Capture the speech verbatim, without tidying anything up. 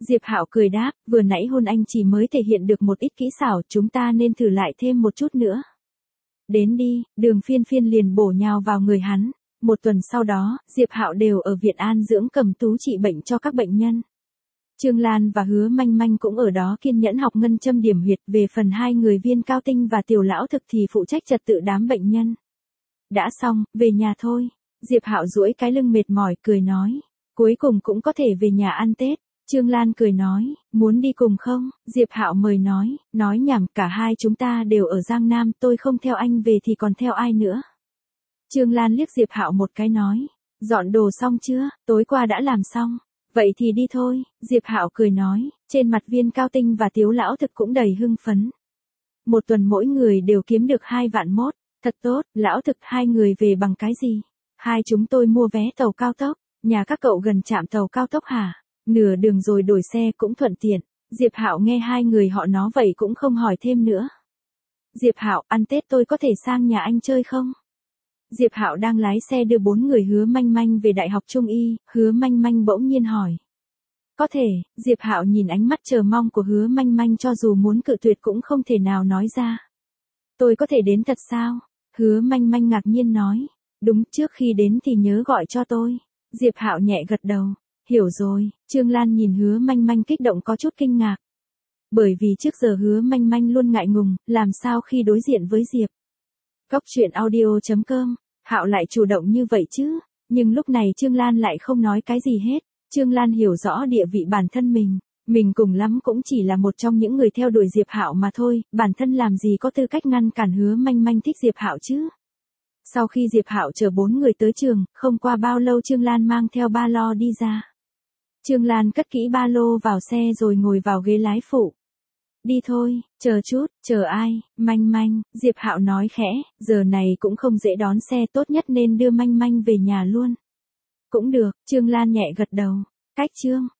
Diệp Hạo cười đáp, vừa nãy hôn anh chỉ mới thể hiện được một ít kỹ xảo, chúng ta nên thử lại thêm một chút nữa. Đến đi, Đường Phiên Phiên liền bổ nhào vào người hắn. Một tuần sau đó, Diệp Hạo đều ở viện an dưỡng Cầm Tú trị bệnh cho các bệnh nhân. Trương Lan và Hứa Manh Manh cũng ở đó kiên nhẫn học ngân châm điểm huyệt, về phần hai người Viên Cao Tinh và Tiểu Lão Thực thì phụ trách trật tự đám bệnh nhân. Đã xong, về nhà thôi. Diệp Hạo duỗi cái lưng mệt mỏi cười nói, cuối cùng cũng có thể về nhà ăn Tết. Trương Lan cười nói, muốn đi cùng không? Diệp Hạo mời nói, nói nhảm, cả hai chúng ta đều ở Giang Nam, tôi không theo anh về thì còn theo ai nữa. Trương Lan liếc Diệp Hạo một cái nói, dọn đồ xong chưa, tối qua đã làm xong. Vậy thì đi thôi, Diệp Hạo cười nói, trên mặt Viên Cao Tinh và Tiếu Lão Thực cũng đầy hưng phấn. Một tuần mỗi người đều kiếm được hai vạn mốt, thật tốt, Lão Thực hai người về bằng cái gì? Hai chúng tôi mua vé tàu cao tốc, nhà các cậu gần trạm tàu cao tốc hả? Nửa đường rồi đổi xe cũng thuận tiện. Diệp Hạo nghe hai người họ nói vậy cũng không hỏi thêm nữa. Diệp Hạo, ăn Tết tôi có thể sang nhà anh chơi không? Diệp Hạo đang lái xe đưa bốn người Hứa Manh Manh về Đại học Trung y, Hứa Manh Manh bỗng nhiên hỏi. Có thể, Diệp Hạo nhìn ánh mắt chờ mong của Hứa Manh Manh cho dù muốn cự tuyệt cũng không thể nào nói ra. Tôi có thể đến thật sao? Hứa Manh Manh ngạc nhiên nói. Đúng, trước khi đến thì nhớ gọi cho tôi. Diệp Hạo nhẹ gật đầu. Hiểu rồi, Trương Lan nhìn Hứa Manh Manh kích động có chút kinh ngạc. Bởi vì trước giờ Hứa Manh Manh luôn ngại ngùng, làm sao khi đối diện với Diệp. Góc truyện audio chấm com, Hạo lại chủ động như vậy chứ, nhưng lúc này Trương Lan lại không nói cái gì hết. Trương Lan hiểu rõ địa vị bản thân mình, mình cùng lắm cũng chỉ là một trong những người theo đuổi Diệp Hạo mà thôi, bản thân làm gì có tư cách ngăn cản Hứa Manh Manh thích Diệp Hạo chứ. Sau khi Diệp Hạo chở bốn người tới trường, không qua bao lâu Trương Lan mang theo ba lô đi ra. Trương Lan cất kỹ ba lô vào xe rồi ngồi vào ghế lái phụ. Đi thôi, chờ chút, chờ ai? Manh Manh, Diệp Hạo nói khẽ, giờ này cũng không dễ đón xe, tốt nhất nên đưa Manh Manh về nhà luôn. Cũng được, Trương Lan nhẹ gật đầu. Cách Trương